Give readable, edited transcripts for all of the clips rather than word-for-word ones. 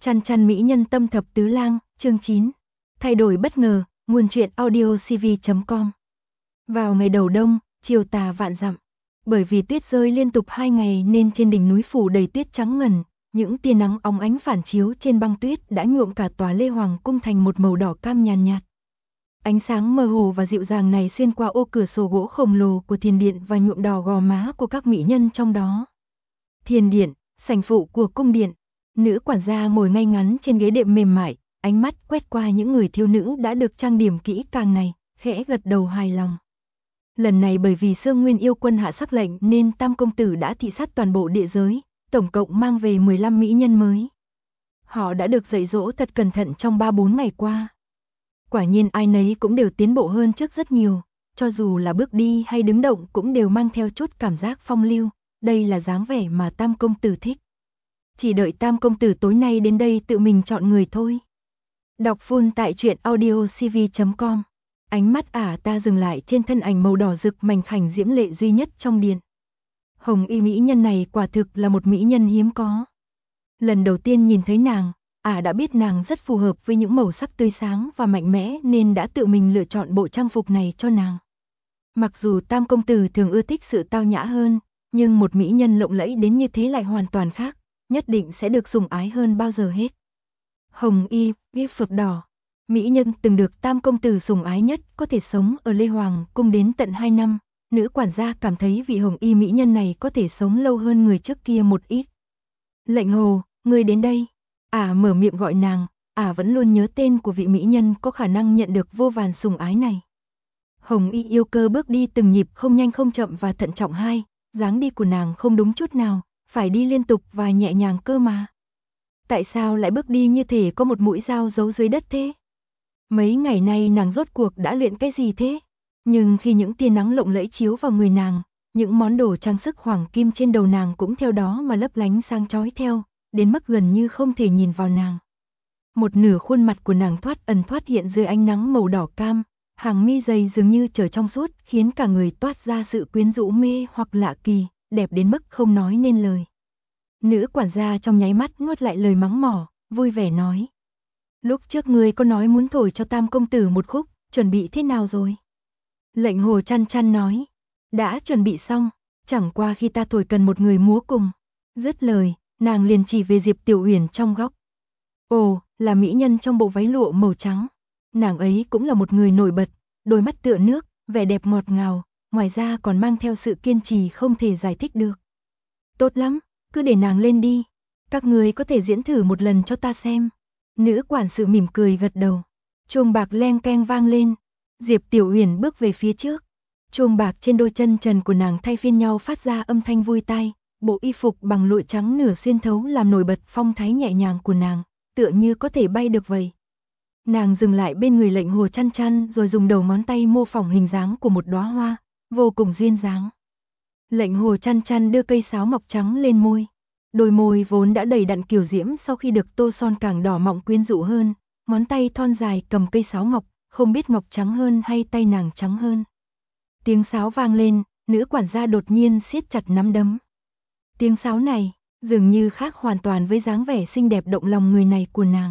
Chăn chăn mỹ nhân tâm thập tứ lang, chương 9. Thay đổi bất ngờ, nguồn truyện audiocv.com. Vào ngày đầu đông, chiều tà vạn dặm. Bởi vì tuyết rơi liên tục 2 ngày nên trên đỉnh núi phủ đầy tuyết trắng ngần, những tia nắng óng ánh phản chiếu trên băng tuyết đã nhuộm cả tòa Lê Hoàng cung thành một màu đỏ cam nhàn nhạt. Ánh sáng mơ hồ và dịu dàng này xuyên qua ô cửa sổ gỗ khổng lồ của thiền điện và nhuộm đỏ gò má của các mỹ nhân trong đó. Thiền điện, sảnh phụ của cung điện. Nữ quản gia ngồi ngay ngắn trên ghế đệm mềm mại, ánh mắt quét qua những người thiếu nữ đã được trang điểm kỹ càng này, khẽ gật đầu hài lòng. Lần này bởi vì Sương Nguyên yêu quân hạ sắc lệnh nên Tam công tử đã thị sát toàn bộ địa giới, tổng cộng mang về 15 mỹ nhân mới. Họ đã được dạy dỗ thật cẩn thận trong 3-4 ngày qua. Quả nhiên ai nấy cũng đều tiến bộ hơn trước rất nhiều, cho dù là bước đi hay đứng động cũng đều mang theo chút cảm giác phong lưu, đây là dáng vẻ mà Tam công tử thích. Chỉ đợi Tam công tử tối nay đến đây tự mình chọn người thôi. Đọc full tại truyện audiocv.com. Ánh mắt ta dừng lại trên thân ảnh màu đỏ rực mảnh khảnh diễm lệ duy nhất trong điện. Hồng y mỹ nhân này quả thực là một mỹ nhân hiếm có. Lần đầu tiên nhìn thấy nàng, đã biết nàng rất phù hợp với những màu sắc tươi sáng và mạnh mẽ nên đã tự mình lựa chọn bộ trang phục này cho nàng. Mặc dù Tam công tử thường ưa thích sự tao nhã hơn, nhưng một mỹ nhân lộng lẫy đến như thế lại hoàn toàn khác, nhất định sẽ được sủng ái hơn bao giờ hết. Hồng y, viết phượng đỏ, mỹ nhân từng được Tam công tử sủng ái nhất có thể sống ở Lê Hoàng cung đến tận 2 năm, nữ quản gia cảm thấy vị hồng y mỹ nhân này có thể sống lâu hơn người trước kia một ít. Lệnh Hồ, ngươi đến đây. Mở miệng gọi nàng, vẫn luôn nhớ tên của vị mỹ nhân có khả năng nhận được vô vàn sủng ái này. Hồng y yêu cơ bước đi từng nhịp không nhanh không chậm và thận trọng dáng đi của nàng không đúng chút nào, phải đi liên tục và nhẹ nhàng cơ mà. Tại sao lại bước đi như thể có một mũi dao giấu dưới đất thế? Mấy ngày nay nàng rốt cuộc đã luyện cái gì thế? Nhưng khi những tia nắng lộng lẫy chiếu vào người nàng, những món đồ trang sức hoàng kim trên đầu nàng cũng theo đó mà lấp lánh sáng chói theo, đến mức gần như không thể nhìn vào nàng. Một nửa khuôn mặt của nàng thoát ẩn thoát hiện dưới ánh nắng màu đỏ cam, hàng mi dày dường như trở trong suốt khiến cả người toát ra sự quyến rũ mê hoặc lạ kỳ, đẹp đến mức không nói nên lời. Nữ quản gia trong nháy mắt nuốt lại lời mắng mỏ, vui vẻ nói. Lúc trước ngươi có nói muốn thổi cho Tam công tử một khúc, chuẩn bị thế nào rồi? Lệnh Hồ chăn chăn nói. Đã chuẩn bị xong, chẳng qua khi ta thổi cần một người múa cùng. Dứt lời, nàng liền chỉ về Diệp Tiểu Uyển trong góc. Ồ, là mỹ nhân trong bộ váy lụa màu trắng. Nàng ấy cũng là một người nổi bật, đôi mắt tựa nước, vẻ đẹp ngọt ngào, ngoài ra còn mang theo sự kiên trì không thể giải thích được. Tốt lắm, cứ để nàng lên đi. Các người có thể diễn thử một lần cho ta xem. Nữ quản sự mỉm cười gật đầu. Chuông bạc leng keng vang lên. Diệp Tiểu Uyển bước về phía trước. Chuông bạc trên đôi chân trần của nàng thay phiên nhau phát ra âm thanh vui tai. Bộ y phục bằng lụa trắng nửa xuyên thấu làm nổi bật phong thái nhẹ nhàng của nàng, tựa như có thể bay được vậy. Nàng dừng lại bên người Lệnh Hồ chăn chăn rồi dùng đầu ngón tay mô phỏng hình dáng của một đóa hoa, vô cùng duyên dáng. Lệnh Hồ chăn chăn đưa cây sáo ngọc trắng lên môi. Đôi môi vốn đã đầy đặn kiều diễm sau khi được tô son càng đỏ mọng quyến rũ hơn, ngón tay thon dài cầm cây sáo ngọc, không biết ngọc trắng hơn hay tay nàng trắng hơn. Tiếng sáo vang lên, nữ quản gia đột nhiên siết chặt nắm đấm. Tiếng sáo này, dường như khác hoàn toàn với dáng vẻ xinh đẹp động lòng người này của nàng.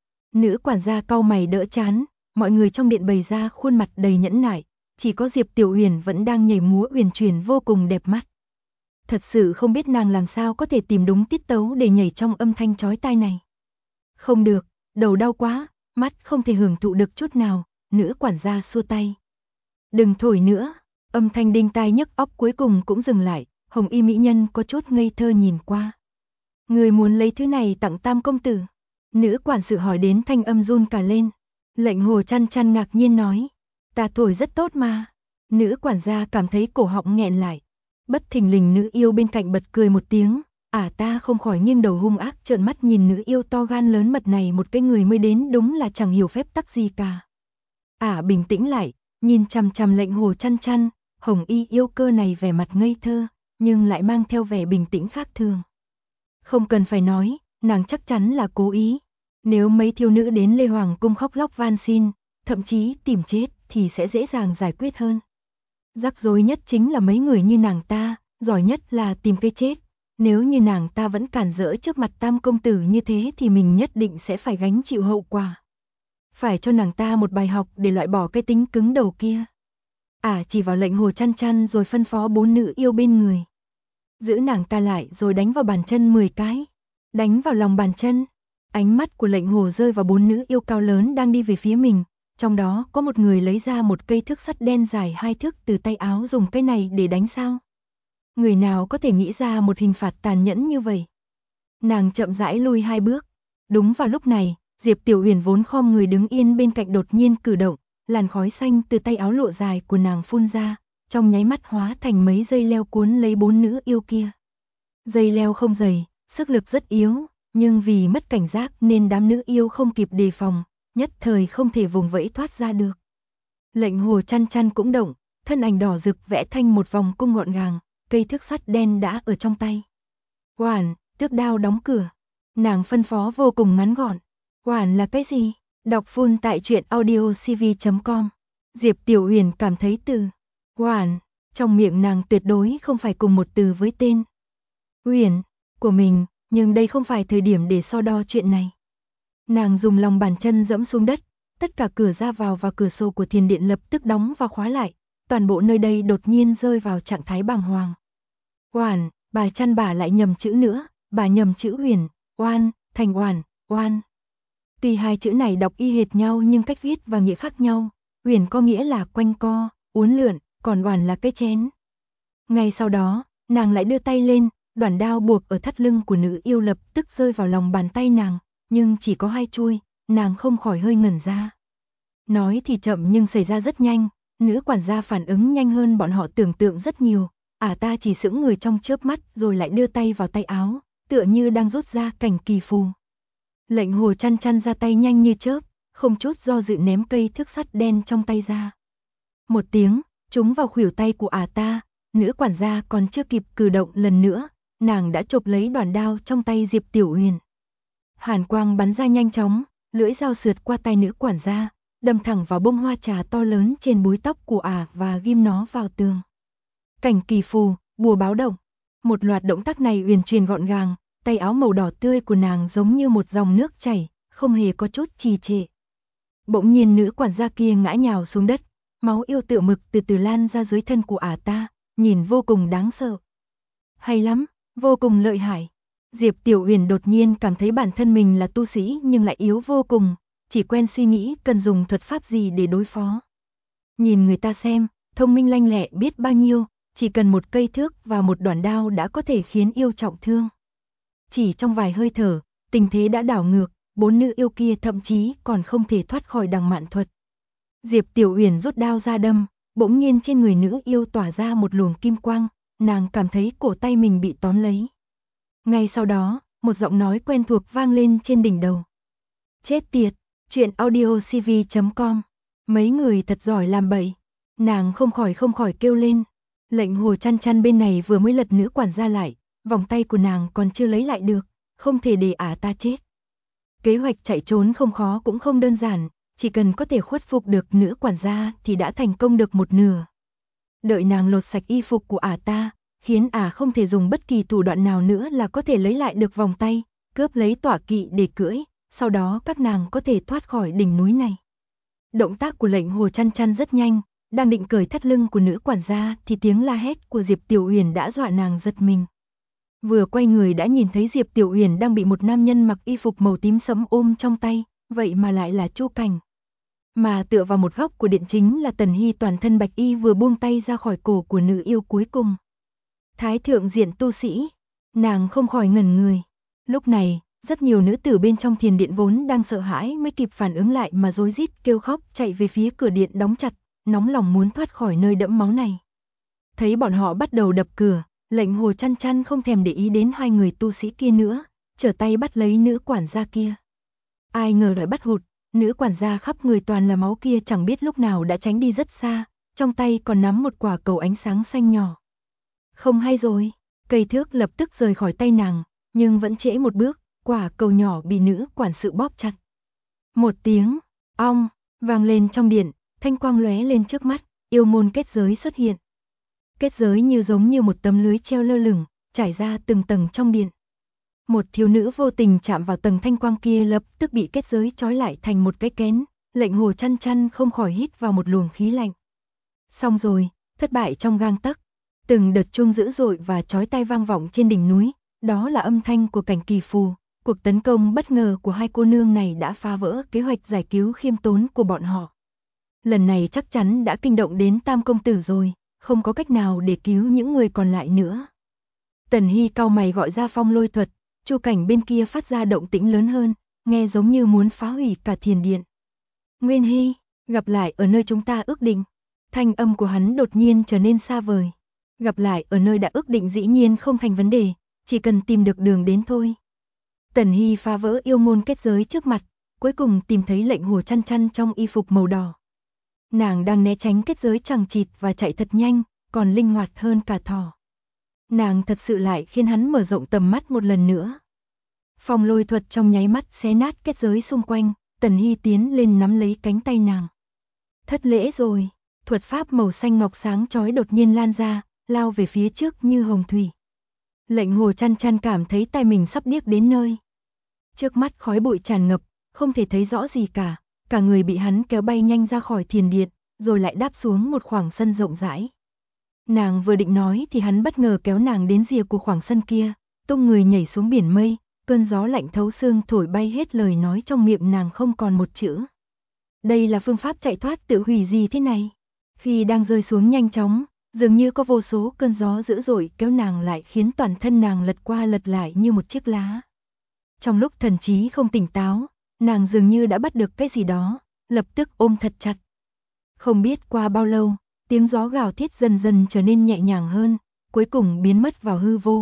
Nữ quản gia cau mày đỡ chán, mọi người trong điện bày ra khuôn mặt đầy nhẫn nại, chỉ có Diệp Tiểu Uyển vẫn đang nhảy múa uyển chuyển vô cùng đẹp mắt. Thật sự không biết nàng làm sao có thể tìm đúng tiết tấu để nhảy trong âm thanh chói tai này. Không được, đầu đau quá, mắt không thể hưởng thụ được chút nào, nữ quản gia xua tay. Đừng thổi nữa, âm thanh đinh tai nhức óc cuối cùng cũng dừng lại, hồng y mỹ nhân có chút ngây thơ nhìn qua. Người muốn lấy thứ này tặng Tam công tử? Nữ quản sự hỏi đến thanh âm run cả lên. Lệnh Hồ chăn chăn ngạc nhiên nói. Ta thổi rất tốt mà. Nữ quản gia cảm thấy cổ họng nghẹn lại. Bất thình lình nữ yêu bên cạnh bật cười một tiếng. Ta không khỏi nghiêng đầu hung ác trợn mắt nhìn nữ yêu to gan lớn mật này, một cái người mới đến đúng là chẳng hiểu phép tắc gì cả. Bình tĩnh lại, nhìn chằm chằm Lệnh Hồ chăn chăn, hồng y yêu cơ này vẻ mặt ngây thơ, nhưng lại mang theo vẻ bình tĩnh khác thường. Không cần phải nói, nàng chắc chắn là cố ý. Nếu mấy thiếu nữ đến Lê Hoàng cung khóc lóc van xin, thậm chí tìm chết thì sẽ dễ dàng giải quyết hơn. Rắc rối nhất chính là mấy người như nàng ta, giỏi nhất là tìm cái chết. Nếu như nàng ta vẫn cản rỡ trước mặt Tam công tử như thế thì mình nhất định sẽ phải gánh chịu hậu quả. Phải cho nàng ta một bài học để loại bỏ cái tính cứng đầu kia. Chỉ vào lệnh Hồ Chăn Chăn rồi phân phó 4 nữ yêu bên người. Giữ nàng ta lại rồi đánh vào bàn chân 10 cái. Đánh vào lòng bàn chân. Ánh mắt của lệnh Hồ rơi vào 4 nữ yêu cao lớn đang đi về phía mình. Trong đó có một người lấy ra một cây thước sắt đen dài 2 thước từ tay áo, dùng cái này để đánh sao? Người nào có thể nghĩ ra một hình phạt tàn nhẫn như vậy? Nàng chậm rãi lui 2 bước. Đúng vào lúc này, Diệp Tiểu Huyền vốn khom người đứng yên bên cạnh đột nhiên cử động, làn khói xanh từ tay áo lộ dài của nàng phun ra, trong nháy mắt hóa thành mấy dây leo cuốn lấy 4 nữ yêu kia. Dây leo không dày, sức lực rất yếu, nhưng vì mất cảnh giác nên đám nữ yêu không kịp đề phòng, nhất thời không thể vùng vẫy thoát ra được. Lệnh Hồ Chăn Chăn cũng động, thân ảnh đỏ rực vẽ thành một vòng cung gọn gàng, cây thước sắt đen đã ở trong tay. Quản, tước đao đóng cửa. Nàng phân phó vô cùng ngắn gọn. Quản là cái gì? Đọc full tại truyện audiocv.com. Diệp Tiểu Huyền cảm thấy từ Quản trong miệng nàng tuyệt đối không phải cùng một từ với tên Huyền của mình, nhưng đây không phải thời điểm để so đo chuyện này. Nàng dùng lòng bàn chân dẫm xuống đất, tất cả cửa ra vào và cửa sổ của thiền điện lập tức đóng và khóa lại, toàn bộ nơi đây đột nhiên rơi vào trạng thái bàng hoàng. Oản, bà chăn bà lại nhầm chữ nữa, bà nhầm chữ Huyền, oan, thành oản, oan. Tuy hai chữ này đọc y hệt nhau nhưng cách viết và nghĩa khác nhau. Huyền có nghĩa là quanh co, uốn lượn, còn oản là cái chén. Ngay sau đó, nàng lại đưa tay lên, đoản đao buộc ở thắt lưng của nữ yêu lập tức rơi vào lòng bàn tay nàng, nhưng chỉ có 2 chuôi, nàng không khỏi hơi ngẩn ra. Nói thì chậm nhưng xảy ra rất nhanh, nữ quản gia phản ứng nhanh hơn bọn họ tưởng tượng rất nhiều. Ta chỉ sững người trong chớp mắt rồi lại đưa tay vào tay áo, tựa như đang rút ra cảnh kỳ phù. Lệnh Hồ Chăn Chăn ra tay nhanh như chớp, không chút do dự ném cây thước sắt đen trong tay ra. Một tiếng, trúng vào khuỷu tay của ta, nữ quản gia còn chưa kịp cử động lần nữa, nàng đã chộp lấy đoản đao trong tay Diệp Tiểu Huyền. Hàn quang bắn ra nhanh chóng, lưỡi dao sượt qua tay nữ quản gia, đâm thẳng vào bông hoa trà to lớn trên búi tóc của và ghim nó vào tường. Cảnh kỳ phù, bùa báo động. Một loạt động tác này uyển chuyển gọn gàng, tay áo màu đỏ tươi của nàng giống như một dòng nước chảy, không hề có chút trì trệ. Bỗng nhiên nữ quản gia kia ngã nhào xuống đất, máu yêu tựa mực từ từ lan ra dưới thân của ta, nhìn vô cùng đáng sợ. Hay lắm, vô cùng lợi hại. Diệp Tiểu Huyền đột nhiên cảm thấy bản thân mình là tu sĩ nhưng lại yếu vô cùng, chỉ quen suy nghĩ cần dùng thuật pháp gì để đối phó. Nhìn người ta xem, thông minh lanh lẹ biết bao nhiêu, chỉ cần một cây thước và một đoản đao đã có thể khiến yêu trọng thương. Chỉ trong vài hơi thở, tình thế đã đảo ngược, 4 nữ yêu kia thậm chí còn không thể thoát khỏi đằng mạn thuật. Diệp Tiểu Huyền rút đao ra đâm, bỗng nhiên trên người nữ yêu tỏa ra một luồng kim quang, nàng cảm thấy cổ tay mình bị tóm lấy. Ngay sau đó, một giọng nói quen thuộc vang lên trên đỉnh đầu. Chết tiệt, truyện audiocv.com. Mấy người thật giỏi làm bậy. Nàng không khỏi kêu lên. Lệnh Hồ Chăn Chăn bên này vừa mới lật nữ quản gia lại, vòng tay của nàng còn chưa lấy lại được, không thể để ta chết. Kế hoạch chạy trốn không khó cũng không đơn giản, chỉ cần có thể khuất phục được nữ quản gia thì đã thành công được một nửa. Đợi nàng lột sạch y phục của ta, khiến không thể dùng bất kỳ thủ đoạn nào nữa là có thể lấy lại được vòng tay, cướp lấy tọa kỵ để cưỡi, sau đó các nàng có thể thoát khỏi đỉnh núi này. Động tác của lệnh Hồ Chăn Chăn rất nhanh, đang định cởi thắt lưng của nữ quản gia thì tiếng la hét của Diệp Tiểu Huyền đã dọa nàng giật mình. Vừa quay người đã nhìn thấy Diệp Tiểu Huyền đang bị một nam nhân mặc y phục màu tím sẫm ôm trong tay, vậy mà lại là Chu Cảnh. Mà tựa vào một góc của điện chính là Tần Hy toàn thân bạch y vừa buông tay ra khỏi cổ của nữ yêu cuối cùng. Thái thượng diện tu sĩ, nàng không khỏi ngẩn người. Lúc này, rất nhiều nữ tử bên trong thiền điện vốn đang sợ hãi mới kịp phản ứng lại mà rối rít kêu khóc chạy về phía cửa điện đóng chặt, nóng lòng muốn thoát khỏi nơi đẫm máu này. Thấy bọn họ bắt đầu đập cửa, lệnh Hồ Chăn Chăn không thèm để ý đến 2 người tu sĩ kia nữa, trở tay bắt lấy nữ quản gia kia. Ai ngờ lại bắt hụt, nữ quản gia khắp người toàn là máu kia chẳng biết lúc nào đã tránh đi rất xa, trong tay còn nắm một quả cầu ánh sáng xanh nhỏ. Không hay rồi, cây thước lập tức rời khỏi tay nàng, nhưng vẫn trễ một bước, quả cầu nhỏ bị nữ quản sự bóp chặt. Một tiếng, ong, vang lên trong điện, thanh quang lóe lên trước mắt, yêu môn kết giới xuất hiện. Kết giới giống như một tấm lưới treo lơ lửng, trải ra từng tầng trong điện. Một thiếu nữ vô tình chạm vào tầng thanh quang kia lập tức bị kết giới trói lại thành một cái kén, Lệnh Hồ Chăn Chăn không khỏi hít vào một luồng khí lạnh. Xong rồi, thất bại trong gang tấc. Từng đợt chuông dữ dội và chói tai vang vọng trên đỉnh núi, đó là âm thanh của cảnh kỳ phù. Cuộc tấn công bất ngờ của hai cô nương này đã phá vỡ kế hoạch giải cứu khiêm tốn của bọn họ. Lần này chắc chắn đã kinh động đến Tam công tử rồi, không có cách nào để cứu những người còn lại nữa. Tần Hy cau mày gọi ra phong lôi thuật, Chu Cảnh bên kia phát ra động tĩnh lớn hơn, nghe giống như muốn phá hủy cả thiền điện. Nguyên Hy, gặp lại ở nơi chúng ta ước định. Thanh âm của hắn đột nhiên trở nên xa vời. Gặp lại ở nơi đã ước định dĩ nhiên không thành vấn đề, chỉ cần tìm được đường đến thôi. Tần Hy phá vỡ yêu môn kết giới trước mặt, cuối cùng tìm thấy Lệnh Hồ Chăn Chăn trong y phục màu đỏ. Nàng đang né tránh kết giới chằng chịt và chạy thật nhanh, còn linh hoạt hơn cả thỏ. Nàng thật sự lại khiến hắn mở rộng tầm mắt một lần nữa. Phong lôi thuật trong nháy mắt xé nát kết giới xung quanh, Tần Hy tiến lên nắm lấy cánh tay nàng. Thất lễ rồi, thuật pháp màu xanh ngọc sáng chói đột nhiên lan ra, lao về phía trước như hồng thủy. Lệnh Hồ Chăn Chăn cảm thấy tay mình sắp điếc đến nơi. Trước mắt khói bụi tràn ngập, không thể thấy rõ gì cả người bị hắn kéo bay nhanh ra khỏi thiền điện, rồi lại đáp xuống một khoảng sân rộng rãi. Nàng vừa định nói thì hắn bất ngờ kéo nàng đến rìa của khoảng sân kia, tung người nhảy xuống biển mây, cơn gió lạnh thấu xương thổi bay hết lời nói trong miệng nàng không còn một chữ. Đây là phương pháp chạy thoát tự hủy gì thế này? Khi đang rơi xuống nhanh chóng, dường như có vô số cơn gió dữ dội kéo nàng lại khiến toàn thân nàng lật qua lật lại như một chiếc lá. Trong lúc thần trí không tỉnh táo, nàng dường như đã bắt được cái gì đó, lập tức ôm thật chặt. Không biết qua bao lâu, tiếng gió gào thét dần dần trở nên nhẹ nhàng hơn, cuối cùng biến mất vào hư vô.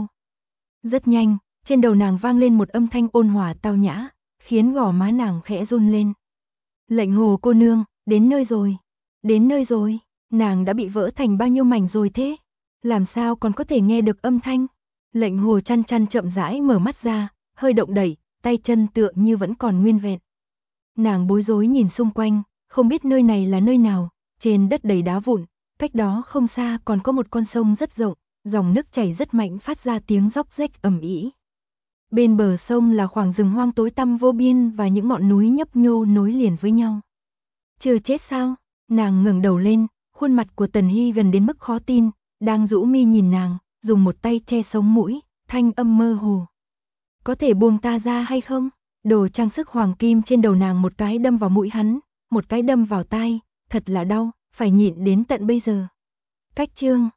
Rất nhanh, trên đầu nàng vang lên một âm thanh ôn hòa tao nhã, khiến gò má nàng khẽ run lên. Lệnh Hồ cô nương, đến nơi rồi. Đến nơi rồi, nàng đã bị vỡ thành bao nhiêu mảnh rồi thế? Làm sao còn có thể nghe được âm thanh? Lệnh Hồ Chăn Chăn chậm rãi mở mắt ra, hơi động đẩy, tay chân tựa như vẫn còn nguyên vẹn. Nàng bối rối nhìn xung quanh, không biết nơi này là nơi nào, trên đất đầy đá vụn, cách đó không xa còn có một con sông rất rộng, dòng nước chảy rất mạnh phát ra tiếng róc rách ầm ĩ. Bên bờ sông là khoảng rừng hoang tối tăm vô biên và những ngọn núi nhấp nhô nối liền với nhau. Chưa chết sao? Nàng ngẩng đầu lên, khuôn mặt của Tần Hy gần đến mức khó tin, đang rũ mi nhìn nàng, dùng một tay che sống mũi, thanh âm mơ hồ. Có thể buông ta ra hay không? Đồ trang sức hoàng kim trên đầu nàng một cái đâm vào mũi hắn, một cái đâm vào tai, thật là đau, phải nhịn đến tận bây giờ. Cách chương